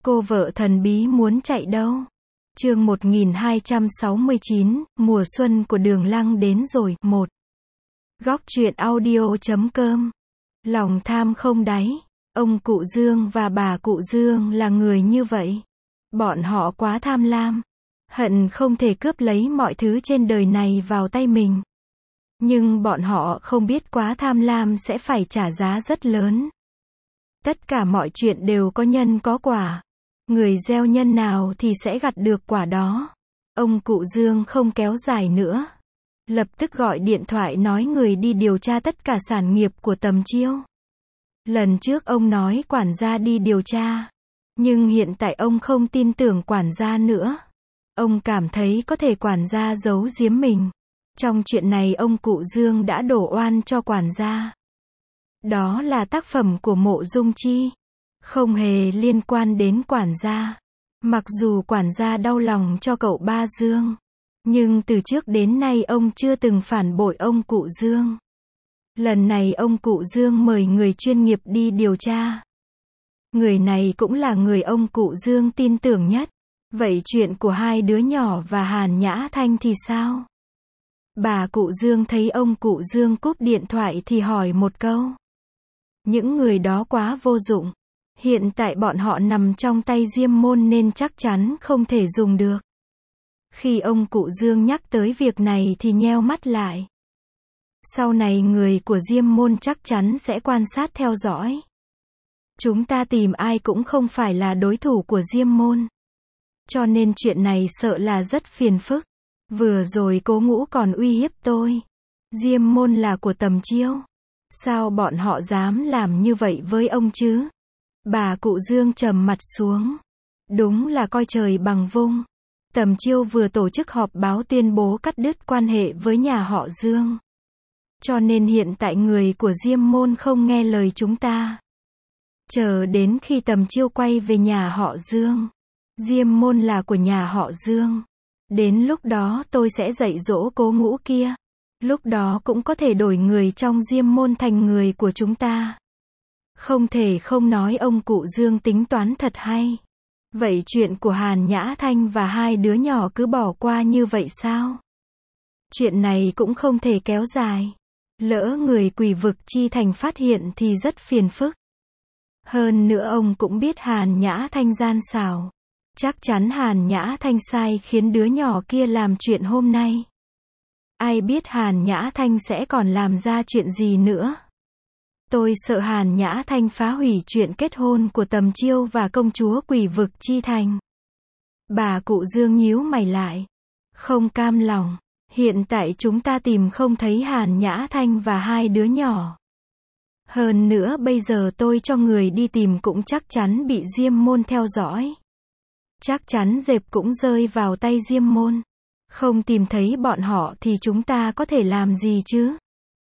Cô vợ thần bí muốn chạy đâu? Chương 1269, mùa xuân của Đường Lăng đến rồi. 1. Góc truyện audio.com. Lòng tham không đáy. Ông cụ Dương và bà cụ Dương là người như vậy. Bọn họ quá tham lam, hận không thể cướp lấy mọi thứ trên đời này vào tay mình. Nhưng bọn họ không biết quá tham lam sẽ phải trả giá rất lớn. Tất cả mọi chuyện đều có nhân có quả. Người gieo nhân nào thì sẽ gặt được quả đó. Ông cụ Dương không kéo dài nữa. Lập tức gọi điện thoại nói người đi điều tra tất cả sản nghiệp của Tầm Chiêu. Lần trước ông nói quản gia đi điều tra. Nhưng hiện tại ông không tin tưởng quản gia nữa. Ông cảm thấy có thể quản gia giấu giếm mình. Trong chuyện này ông cụ Dương đã đổ oan cho quản gia. Đó là tác phẩm của Mộ Dung Chi, không hề liên quan đến quản gia. Mặc dù quản gia đau lòng cho cậu ba Dương, nhưng từ trước đến nay ông chưa từng phản bội ông cụ Dương. Lần này ông cụ Dương mời người chuyên nghiệp đi điều tra. Người này cũng là người ông cụ Dương tin tưởng nhất. Vậy chuyện của hai đứa nhỏ và Hàn Nhã Thanh thì sao? Bà cụ Dương thấy ông cụ Dương cúp điện thoại thì hỏi một câu. Những người đó quá vô dụng. Hiện tại bọn họ nằm trong tay Diêm Môn nên chắc chắn không thể dùng được. Khi ông cụ Dương nhắc tới việc này thì nheo mắt lại. Sau này người của Diêm Môn chắc chắn sẽ quan sát theo dõi. Chúng ta tìm ai cũng không phải là đối thủ của Diêm Môn. Cho nên chuyện này sợ là rất phiền phức. Vừa rồi Cố Ngũ còn uy hiếp tôi. Diêm Môn là của Tầm Chiêu. Sao bọn họ dám làm như vậy với ông chứ? Bà cụ Dương trầm mặt xuống. Đúng là coi trời bằng vung. Tầm Chiêu vừa tổ chức họp báo tuyên bố cắt đứt quan hệ với nhà họ Dương. Cho nên hiện tại người của Diêm Môn không nghe lời chúng ta. Chờ đến khi Tầm Chiêu quay về nhà họ Dương. Diêm Môn là của nhà họ Dương. Đến lúc đó tôi sẽ dạy dỗ Cố Ngũ kia. Lúc đó cũng có thể đổi người trong Diêm Môn thành người của chúng ta. Không thể không nói ông cụ Dương tính toán thật hay. Vậy chuyện của Hàn Nhã Thanh và hai đứa nhỏ cứ bỏ qua như vậy sao? Chuyện này cũng không thể kéo dài. Lỡ người Quỷ Vực Chi Thành phát hiện thì rất phiền phức. Hơn nữa ông cũng biết Hàn Nhã Thanh gian xảo. Chắc chắn Hàn Nhã Thanh sai khiến đứa nhỏ kia làm chuyện hôm nay. Ai biết Hàn Nhã Thanh sẽ còn làm ra chuyện gì nữa. Tôi sợ Hàn Nhã Thanh phá hủy chuyện kết hôn của Tầm Chiêu và công chúa Quỷ Vực Chi Thành. Bà cụ Dương nhíu mày lại. Không cam lòng. Hiện tại chúng ta tìm không thấy Hàn Nhã Thanh và hai đứa nhỏ. Hơn nữa bây giờ tôi cho người đi tìm cũng chắc chắn bị Diêm Môn theo dõi. Chắc chắn dẹp cũng rơi vào tay Diêm Môn. Không tìm thấy bọn họ thì chúng ta có thể làm gì chứ?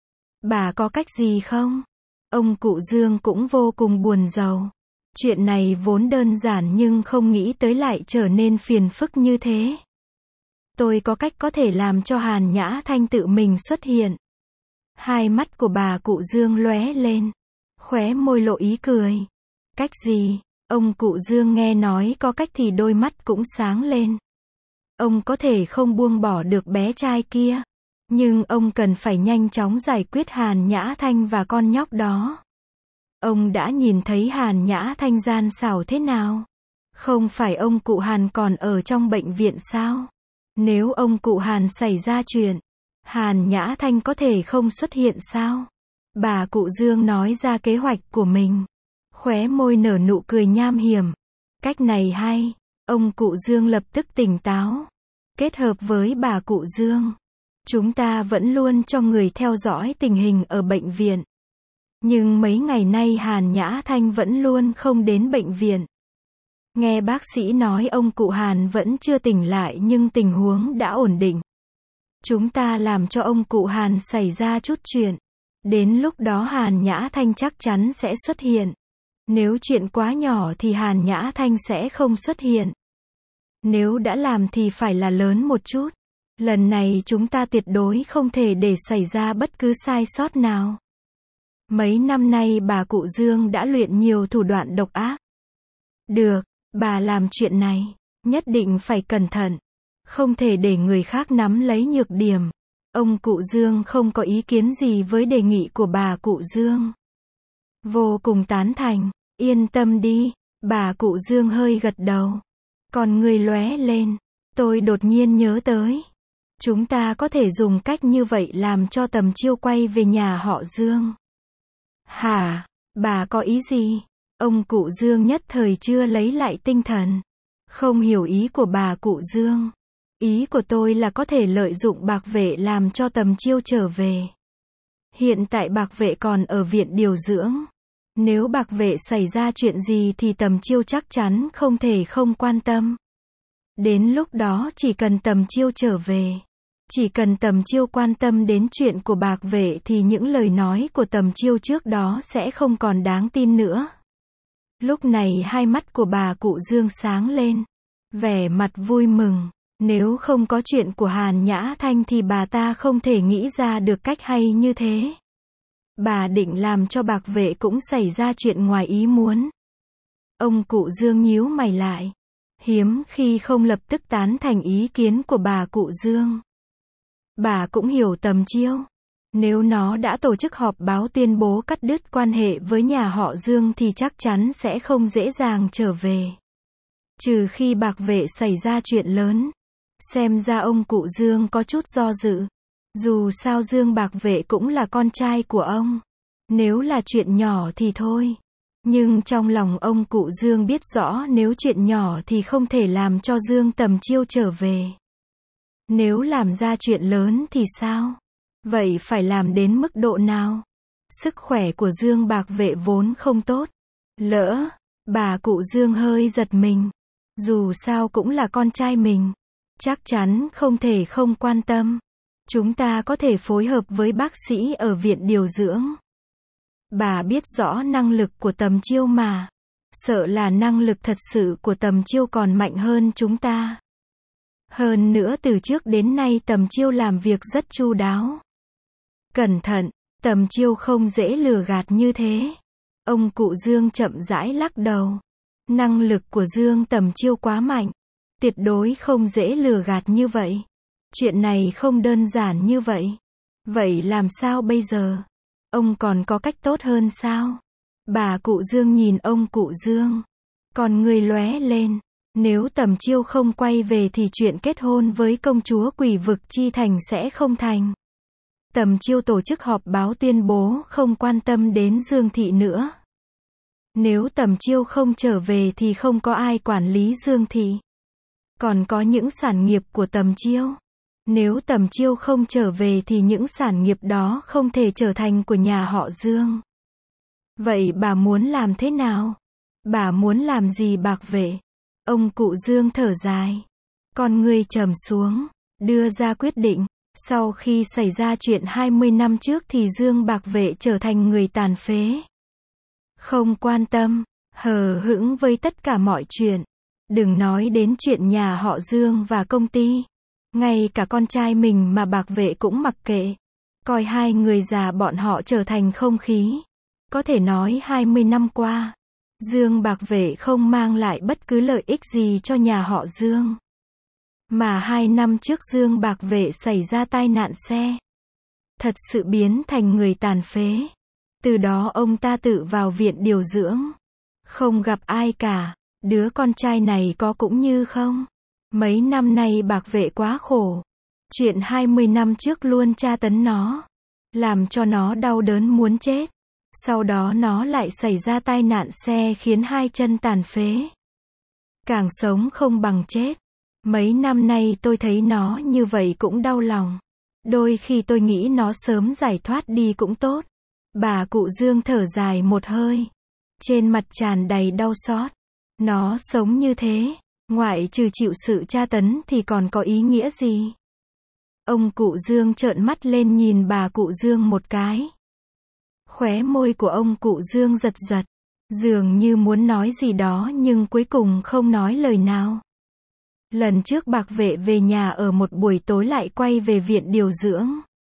Bà có cách gì không? Ông cụ Dương cũng vô cùng buồn rầu. Chuyện này vốn đơn giản nhưng không nghĩ tới lại trở nên phiền phức như thế. Tôi có cách có thể làm cho Hàn Nhã Thanh tự mình xuất hiện. Hai mắt của bà cụ Dương lóe lên. Khóe môi lộ ý cười. Cách gì? Ông cụ Dương nghe nói có cách thì đôi mắt cũng sáng lên. Ông có thể không buông bỏ được bé trai kia. Nhưng ông cần phải nhanh chóng giải quyết Hàn Nhã Thanh và con nhóc đó. Ông đã nhìn thấy Hàn Nhã Thanh gian xảo thế nào? Không phải ông cụ Hàn còn ở trong bệnh viện sao? Nếu ông cụ Hàn xảy ra chuyện, Hàn Nhã Thanh có thể không xuất hiện sao? Bà cụ Dương nói ra kế hoạch của mình. Khóe môi nở nụ cười nham hiểm. Cách này hay. Ông cụ Dương lập tức tỉnh táo. Kết hợp với bà cụ Dương, chúng ta vẫn luôn cho người theo dõi tình hình ở bệnh viện. Nhưng mấy ngày nay Hàn Nhã Thanh vẫn luôn không đến bệnh viện. Nghe bác sĩ nói ông cụ Hàn vẫn chưa tỉnh lại nhưng tình huống đã ổn định. Chúng ta làm cho ông cụ Hàn xảy ra chút chuyện. Đến lúc đó Hàn Nhã Thanh chắc chắn sẽ xuất hiện. Nếu chuyện quá nhỏ thì Hàn Nhã Thanh sẽ không xuất hiện. Nếu đã làm thì phải là lớn một chút. Lần này chúng ta tuyệt đối không thể để xảy ra bất cứ sai sót nào. Mấy năm nay bà cụ Dương đã luyện nhiều thủ đoạn độc ác. Được, Bà làm chuyện này, nhất định phải cẩn thận. Không thể để người khác nắm lấy nhược điểm. Ông cụ Dương không có ý kiến gì với đề nghị của bà cụ Dương. Vô cùng tán thành. Yên tâm đi. Bà cụ Dương hơi gật đầu. Còn người lóe lên. Tôi đột nhiên nhớ tới. Chúng ta có thể dùng cách như vậy làm cho Tầm Chiêu quay về nhà họ Dương. Hả? Bà có ý gì? Ông cụ Dương nhất thời chưa lấy lại tinh thần. Không hiểu ý của bà cụ Dương. Ý của tôi là có thể lợi dụng Bạc Vệ làm cho Tầm Chiêu trở về. Hiện tại Bạc Vệ còn ở viện điều dưỡng. Nếu Bạc Vệ xảy ra chuyện gì thì Tầm Chiêu chắc chắn không thể không quan tâm. Đến lúc đó chỉ cần Tầm Chiêu trở về. Chỉ cần Tầm Chiêu quan tâm đến chuyện của Bạc Vệ thì những lời nói của Tầm Chiêu trước đó sẽ không còn đáng tin nữa. Lúc này hai mắt của bà cụ Dương sáng lên. Vẻ mặt vui mừng. Nếu không có chuyện của Hàn Nhã Thanh thì bà ta không thể nghĩ ra được cách hay như thế. Bà định làm cho Bạc Vệ cũng xảy ra chuyện ngoài ý muốn. Ông cụ Dương nhíu mày lại. Hiếm khi không lập tức tán thành ý kiến của bà cụ Dương. Bà cũng hiểu Tầm Chiêu. Nếu nó đã tổ chức họp báo tuyên bố cắt đứt quan hệ với nhà họ Dương thì chắc chắn sẽ không dễ dàng trở về. Trừ khi Bạc Vệ xảy ra chuyện lớn. Xem ra ông cụ Dương có chút do dự. Dù sao Dương Bạc Vệ cũng là con trai của ông. Nếu là chuyện nhỏ thì thôi. Nhưng trong lòng ông cụ Dương biết rõ nếu chuyện nhỏ thì không thể làm cho Dương Tầm Chiêu trở về. Nếu làm ra chuyện lớn thì sao? Vậy phải làm đến mức độ nào? Sức khỏe của Dương Bạc Vệ vốn không tốt. Lỡ, bà cụ Dương hơi giật mình. Dù sao cũng là con trai mình. Chắc chắn không thể không quan tâm. Chúng ta có thể phối hợp với bác sĩ ở viện điều dưỡng. Bà biết rõ năng lực của Tầm Chiêu mà. Sợ là năng lực thật sự của Tầm Chiêu còn mạnh hơn chúng ta. Hơn nữa từ trước đến nay Tầm Chiêu làm việc rất chu đáo. Cẩn thận, Tầm Chiêu không dễ lừa gạt như thế. Ông cụ Dương chậm rãi lắc đầu. Năng lực của Dương Tầm Chiêu quá mạnh. Tuyệt đối không dễ lừa gạt như vậy. Chuyện này không đơn giản như vậy. Vậy làm sao bây giờ? Ông còn có cách tốt hơn sao? Bà cụ Dương nhìn ông cụ Dương. Còn người lóe lên. Nếu Tầm Chiêu không quay về thì chuyện kết hôn với công chúa Quỷ Vực Chi Thành sẽ không thành. Tầm Chiêu tổ chức họp báo tuyên bố không quan tâm đến Dương Thị nữa. Nếu Tầm Chiêu không trở về thì không có ai quản lý Dương Thị. Còn có những sản nghiệp của Tầm Chiêu. Nếu Tầm Chiêu không trở về thì những sản nghiệp đó không thể trở thành của nhà họ Dương. Vậy bà muốn làm thế nào? Bà muốn làm gì Bạc Vệ? Ông cụ Dương thở dài. Con người trầm xuống, đưa ra quyết định. Sau khi xảy ra chuyện 20 năm trước thì Dương Bạc Vệ trở thành người tàn phế. Không quan tâm, hờ hững với tất cả mọi chuyện. Đừng nói đến chuyện nhà họ Dương và công ty. Ngay cả con trai mình mà Bạc Vệ cũng mặc kệ. Coi hai người già bọn họ trở thành không khí. Có thể nói 20 năm qua, Dương Bạc Vệ không mang lại bất cứ lợi ích gì cho nhà họ Dương. Mà 2 năm trước Dương Bạc Vệ xảy ra tai nạn xe. Thật sự biến thành người tàn phế. Từ đó ông ta tự vào viện điều dưỡng. Không gặp ai cả. Đứa con trai này có cũng như không. Mấy năm nay Bạc Vệ quá khổ. Chuyện 20 năm trước luôn tra tấn nó. Làm cho nó đau đớn muốn chết. Sau đó nó lại xảy ra tai nạn xe khiến 2 chân tàn phế. Càng sống không bằng chết. Mấy năm nay tôi thấy nó như vậy cũng đau lòng. Đôi khi tôi nghĩ nó sớm giải thoát đi cũng tốt. Bà cụ Dương thở dài một hơi. Trên mặt tràn đầy đau xót. Nó sống như thế, ngoại trừ chịu sự tra tấn thì còn có ý nghĩa gì? Ông cụ Dương trợn mắt lên nhìn bà cụ Dương một cái. Khóe môi của ông cụ Dương giật giật. Dường như muốn nói gì đó nhưng cuối cùng không nói lời nào. Lần trước Bạc Vệ về nhà ở một buổi tối lại quay về viện điều dưỡng.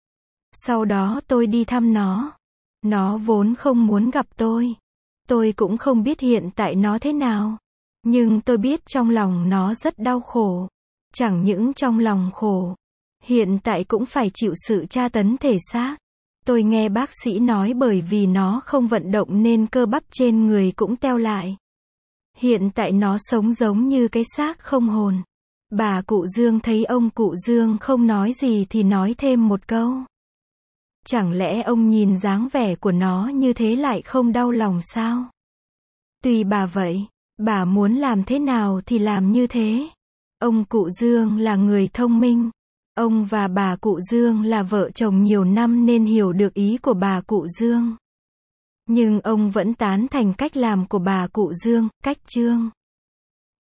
Sau đó tôi đi thăm nó. Nó vốn không muốn gặp tôi. Tôi cũng không biết hiện tại nó thế nào. Nhưng tôi biết trong lòng nó rất đau khổ. Chẳng những trong lòng khổ, hiện tại cũng phải chịu sự tra tấn thể xác. Tôi nghe bác sĩ nói bởi vì nó không vận động nên cơ bắp trên người cũng teo lại. Hiện tại nó sống giống như cái xác không hồn. Bà cụ Dương thấy ông cụ Dương không nói gì thì nói thêm một câu. Chẳng lẽ ông nhìn dáng vẻ của nó như thế lại không đau lòng sao? Tùy bà vậy, bà muốn làm thế nào thì làm như thế. Ông cụ Dương là người thông minh. Ông và bà cụ Dương là vợ chồng nhiều năm nên hiểu được ý của bà cụ Dương. Nhưng ông vẫn tán thành cách làm của bà cụ Dương, cách Trương.